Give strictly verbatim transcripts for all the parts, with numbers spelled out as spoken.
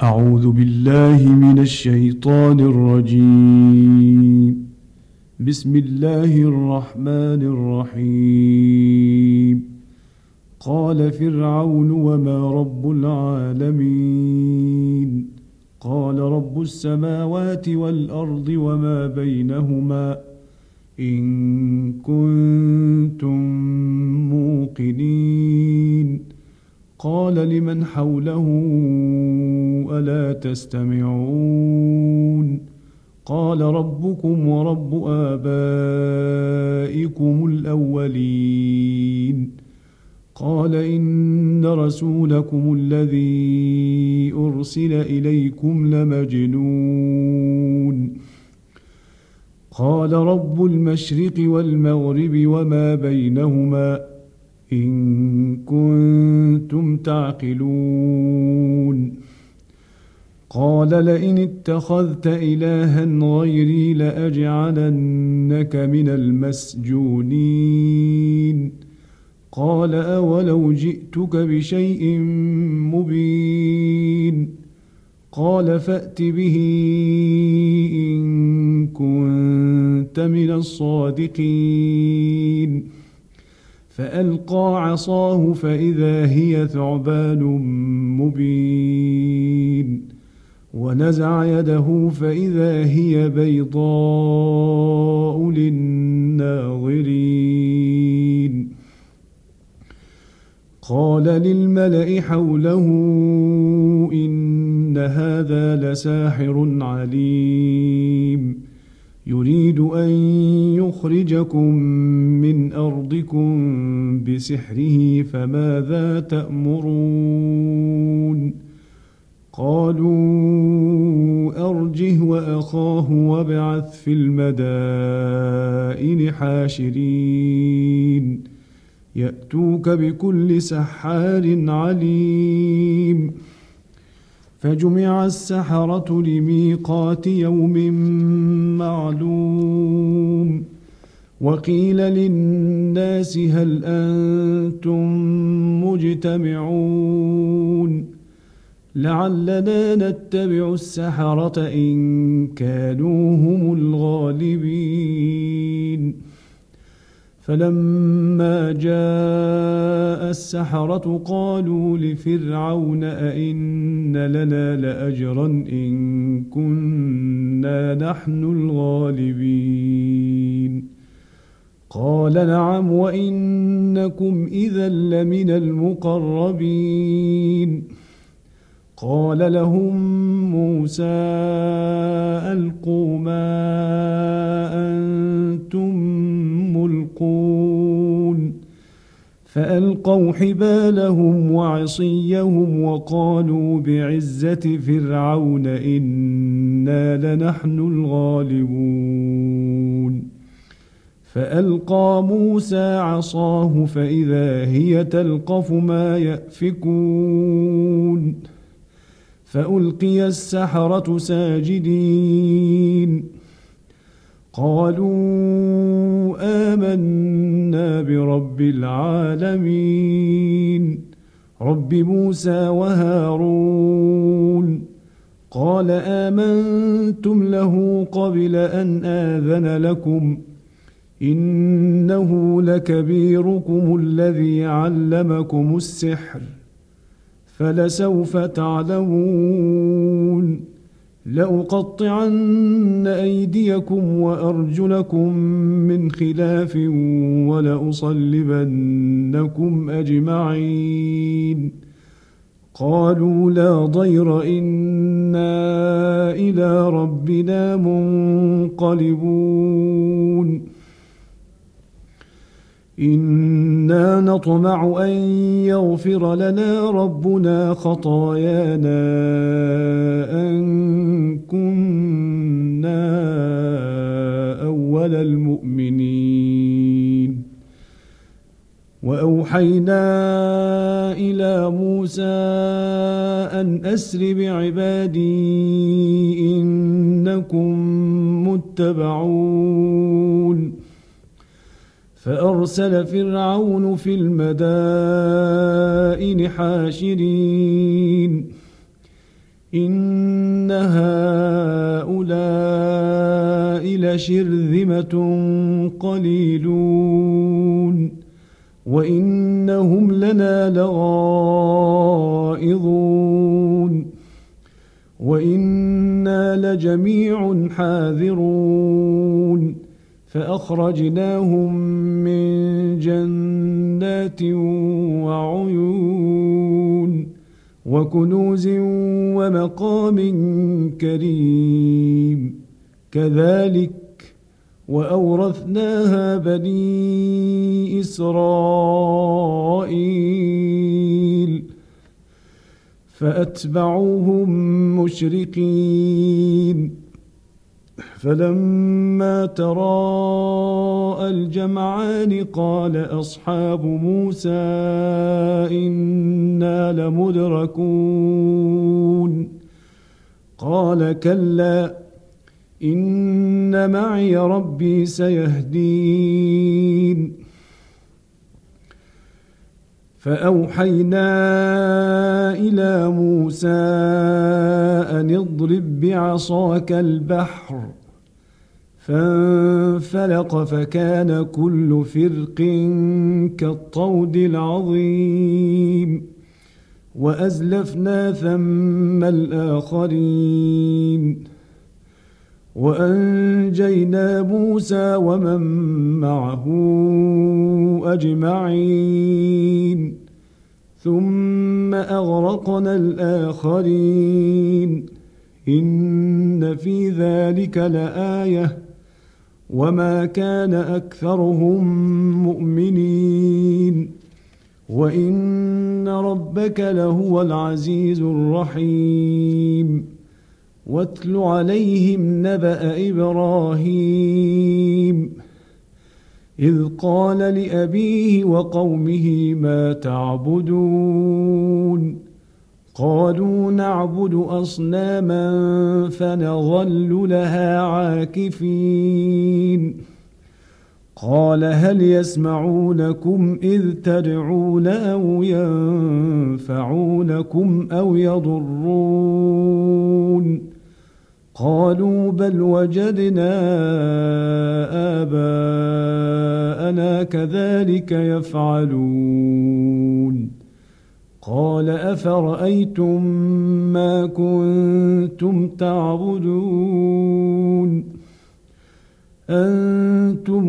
أعوذ بالله من الشيطان الرجيم. بسم الله الرحمن الرحيم. قال فرعون وما رب العالمين؟ قال رب السماوات والأرض وما بينهما إن كنتم موقنين. قال لمن حوله ألا تستمعون؟ قال ربكم ورب آبائكم الأولين. قال إن رسولكم الذي أرسل إليكم لمجنون. قال رب المشرق والمغرب وما بينهما إن كنتم تعقلون. قال لئن اتخذت إلها غيري لأجعلنك من المسجونين. قال أولو جئتك بشيء مبين؟ قال فأت به إن كنت من الصادقين. فألقى عصاه فإذا هي ثعبان مبين، ونزع يده فإذا هي بيضاء للناظرين. قال للملأ حوله إن هذا لساحر عليم، يريد أن يخرجكم من أرضكم بسحره فماذا تأمرون؟ قالوا أرجه وأخاه وابعث في المدائن حاشرين يأتوك بكل سحار عليم. فجمع السحرة لميقات يوم معلوم. وقيل للناس هل أنتم مجتمعون؟ لعلنا نتبع السحرة إن كانوا هم الغالبين. فلما جاء السحرة قالوا لفرعون أئن لنا لأجرا إن كنا نحن الغالبين؟ قال نعم وإنكم إذا لمن المقربين. قال لهم موسى ألقوا ما أنتم ملقون. فألقوا حبالهم وعصيهم وقالوا بعزة فرعون إنا لنحن الغالبون. فألقى موسى عصاه فإذا هي تلقف ما يأفكون. فألقي السحرة ساجدين قالوا آمنا برب العالمين رب موسى وهارون. قال آمنتم له قبل أن آذن لكم إنه لكبيركم الذي علمكم السحر فلسوف تعلمون. لأقطعن أيديكم وأرجلكم من خلاف ولأصلبنكم أجمعين. قالوا لا ضير إنا إلى ربنا منقلبون. إنا نطمع أن يغفر لنا ربنا خطايانا أن كنا أول المؤمنين. وأوحينا إلى موسى أن أسر بعبادي إنكم متبعون. فأرسل فرعون في المدائن حاشرين إن هؤلاء لشرذمة قليلون وإنهم لنا لغائظون وإنا لجميع حاذرون فأخرجناهم من جنات وعيون وكنوز ومقام كريم كذلك وأورثناها بني إسرائيل فأتبعوهم مشرقين فلما تراءى الجمعان قال أصحاب موسى إنا لمدركون قال كلا إن معي ربي سيهدين فأوحينا إلى موسى أن اضرب بعصاك البحر فانفلق فكان كل فرق كالطود العظيم وأزلفنا ثم الآخرين وأنجينا موسى ومن معه أجمعين ثم أغرقنا الآخرين إن في ذلك لآية وما كان أكثرهم مؤمنين وإن ربك لهو العزيز الرحيم واتل عليهم نبأ إبراهيم إذ قال لأبيه وقومه ما تعبدون قالوا نعبد أصناما فنظل لها عاكفين قال هل يسمعونكم إذ تدعون أو ينفعونكم أو يضرون قالوا بل وجدنا آباءنا كذلك يفعلون قال أفرأيتم ما كنتم تعبدون أنتم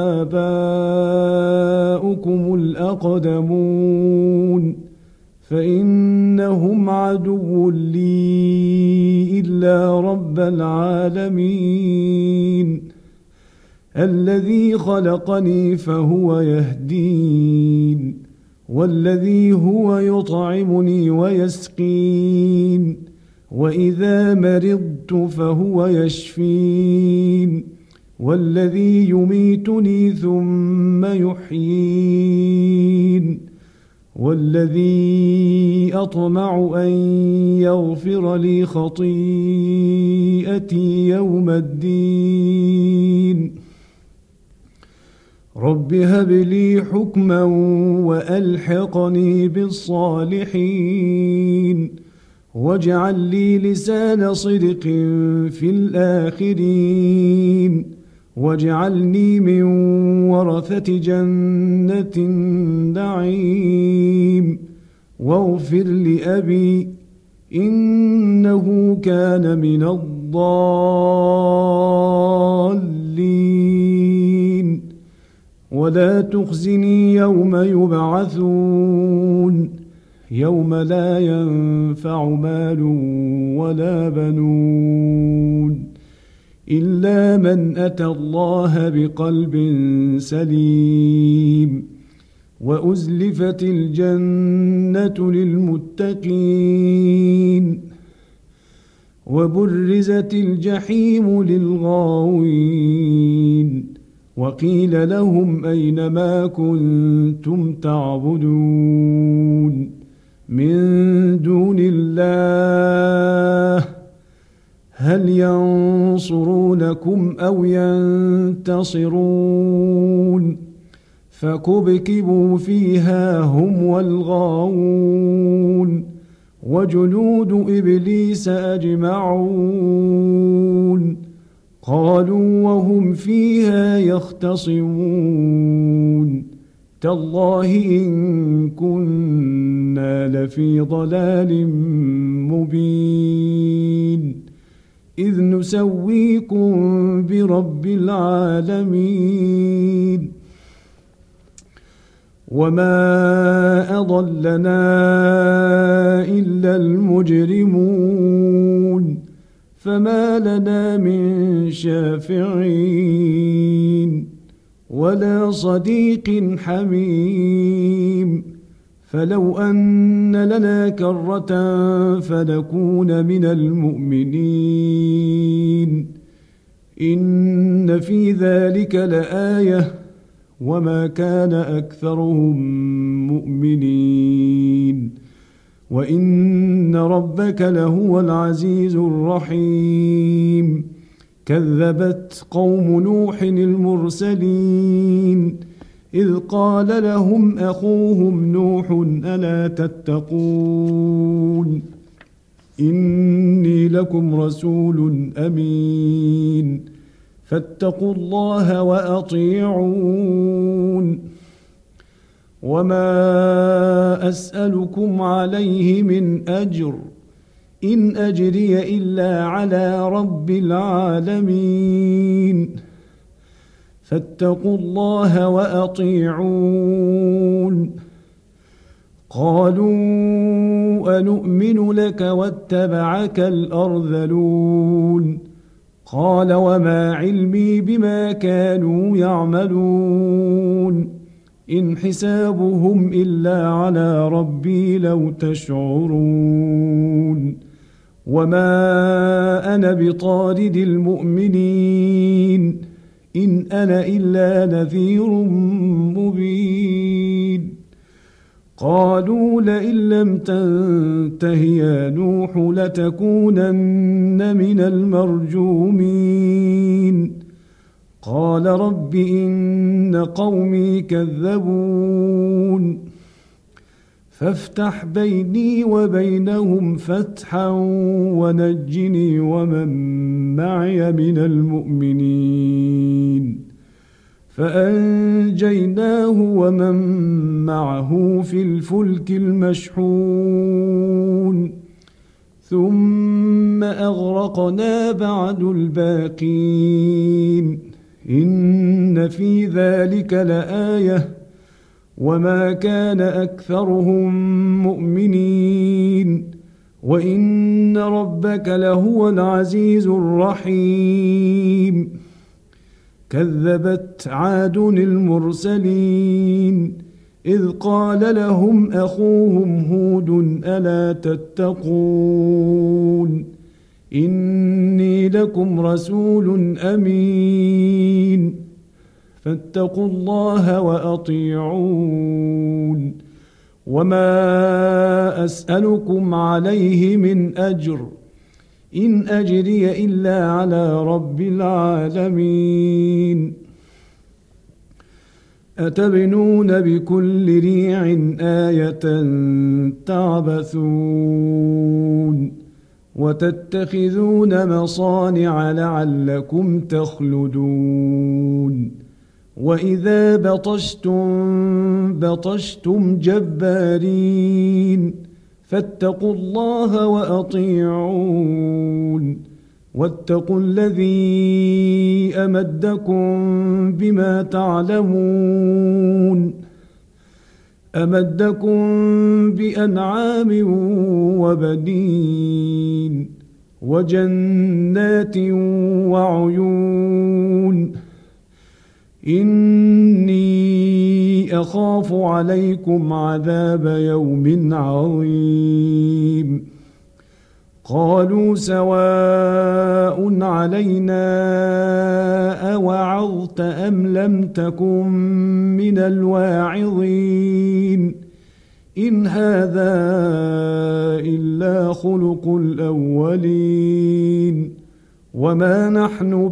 وآباؤكم الأقدمون فإنهم عدو لي إلا رب العالمين الذي خلقني فهو يهدين والذي هو يطعمني ويسقين وإذا مرضت فهو يشفين والذي يميتني ثم يحيين والذي أطمع أن يغفر لي خطيئتي يوم الدين رب هب لي حكما وألحقني بالصالحين واجعل لي لسان صدق في الآخرين واجعلني من ورثة جنة النعيم واغفر لأبي إنه كان من الضالين ولا تخزني يوم يبعثون يوم لا ينفع مال ولا بنون إلا من أتى الله بقلب سليم وأزلفت الجنة للمتقين وبرزت الجحيم للغاوين وقيل لهم أين ما كنتم تعبدون من دون الله هل ينصرونكم أو ينتصرون فكبكبوا فيها هم والغاوون وجنود إبليس أجمعون قالوا وهم فيها يختصمون تالله إن كنا لفي ضلال مبين إذ نسويكم برب العالمين وما أضلنا إلا المجرمون فما لنا من شافعين ولا صديق حميم فلو أن لنا كرة فنكون من المؤمنين إن في ذلك لآية وما كان أكثرهم مؤمنين وإن ربك لهو العزيز الرحيم كذبت قوم نوح المرسلين إذ قال لهم أخوهم نوح ألا تتقون إني لكم رسول أمين فاتقوا الله وأطيعون وما أسألكم عليه من أجر إن أجري إلا على رب العالمين فاتقوا الله وأطيعون قالوا أنؤمن لك واتبعك الأرذلون قال وما علمي بما كانوا يعملون إن حسابهم إلا على ربي لو تشعرون وما أنا بطارد المؤمنين إن أنا إلا نذير مبين قالوا لئن لم تنته يا نوح لتكونن من المرجومين قال رب إن قومي كذبون فافتح بيني وبينهم فتحا ونجني ومن معي من المؤمنين فأنجيناه ومن معه في الفلك المشحون ثم أغرقنا بعد الباقين إن في ذلك لآية وما كان أكثرهم مؤمنين وإن ربك لهو العزيز الرحيم كذبت عاد المرسلين إذ قال لهم أخوهم هود ألا تتقون إني لكم رسول أمين فاتقوا الله وأطيعون وما أسألكم عليه من أجر إن أجري إلا على رب العالمين أتبنون بكل ريع آية تعبثون وتتخذون مصانع لعلكم تخلدون وإذا بطشتم بطشتم جبارين فاتقوا الله وأطيعون واتقوا الذي أمدكم بما تعلمون أمدكم بأنعام وبنين وجنات وعيون إني أخاف عليكم عذاب يوم عظيم قالوا سواء علينا أوعظت أم لم تكن من الواعظين إن هذا إلا خلق الأولين وما نحن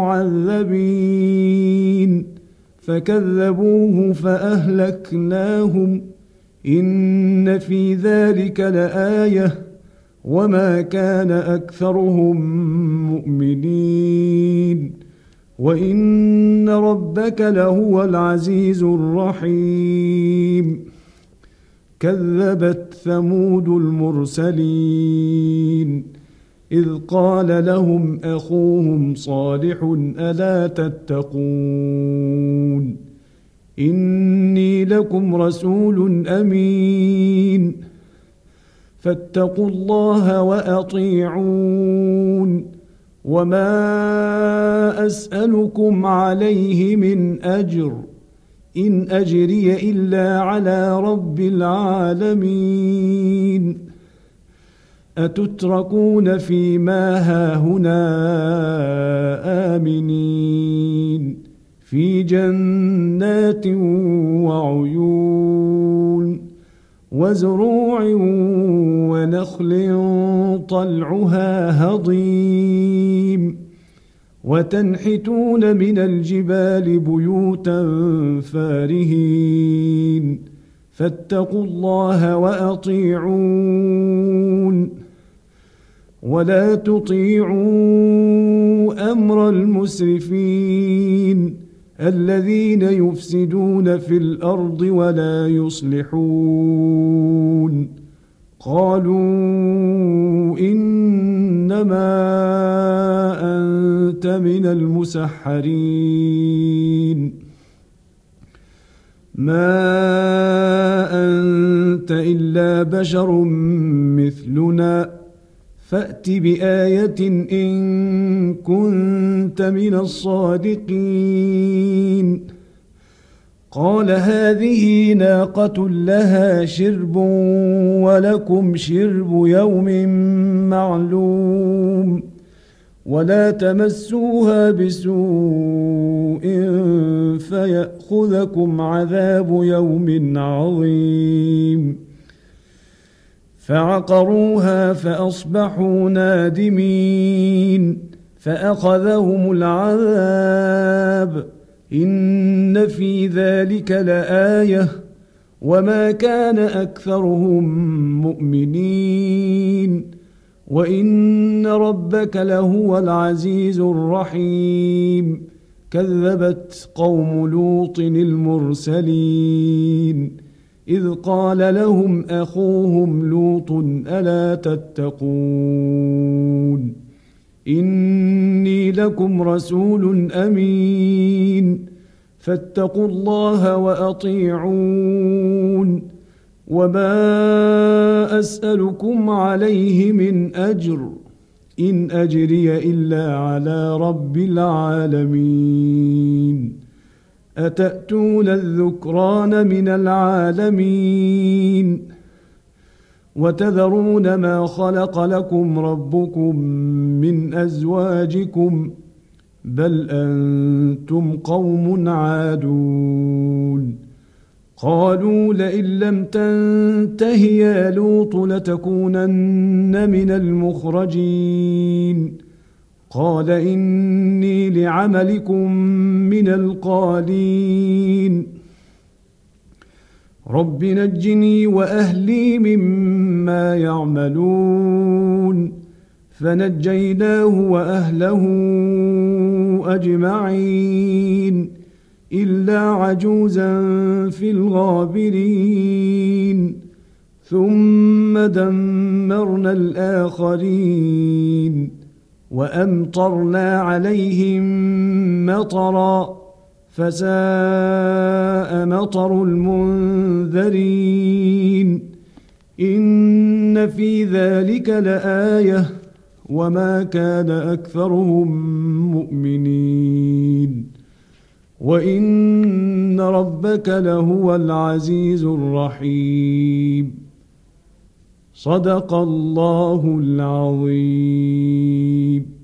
بمعذبين فكذبوه فأهلكناهم إن في ذلك لآية وما كان أكثرهم مؤمنين وإن ربك لهو العزيز الرحيم كذبت ثمود المرسلين إذ قال لهم أخوهم صالح ألا تتقون إني لكم رسول أمين فاتقوا الله وأطيعون وما أسألكم عليه من أجر إن أجري إلا على رب العالمين أتتركون فيما هاهنا آمنين في جنات وعيون وزروع ونخل طلعها هضيم وتنحتون من الجبال بيوتا فارهين فاتقوا الله وأطيعون ولا تطيعوا أمر المسرفين الذين يفسدون في الأرض ولا يصلحون قالوا إنما أنت من المسحرين ما أنت إلا بشر مثلنا فأت بآية إن كنت من الصادقين قال هذه ناقة لها شرب ولكم شرب يوم معلوم ولا تمسوها بسوء فيأخذكم عذاب يوم عظيم فعقروها فأصبحوا نادمين فأخذهم العذاب إن في ذلك لآية وما كان أكثرهم مؤمنين وإن ربك لهو العزيز الرحيم كذبت قوم لوط المرسلين إذ قال لهم أخوهم لوط ألا تتقون إني لكم رسول أمين فاتقوا الله وأطيعون وما أسألكم عليه من أجر إن أجري إلا على رب العالمين أتأتون الذكران من العالمين وتذرون ما خلق لكم ربكم من أزواجكم بل أنتم قوم عادون قالوا لئن لم تنته يا لوط لتكونن من المخرجين قال إني لعملكم من القالين رب نجني وأهلي مما يعملون فنجيناه وأهله أجمعين إلا عجوزا في الغابرين ثم دمرنا الآخرين وأمطرنا عليهم مطرا فساء مطر المنذرين إن في ذلك لآية وما كان أكثرهم مؤمنين وإن ربك لهو العزيز الرحيم صدق الله العظيم.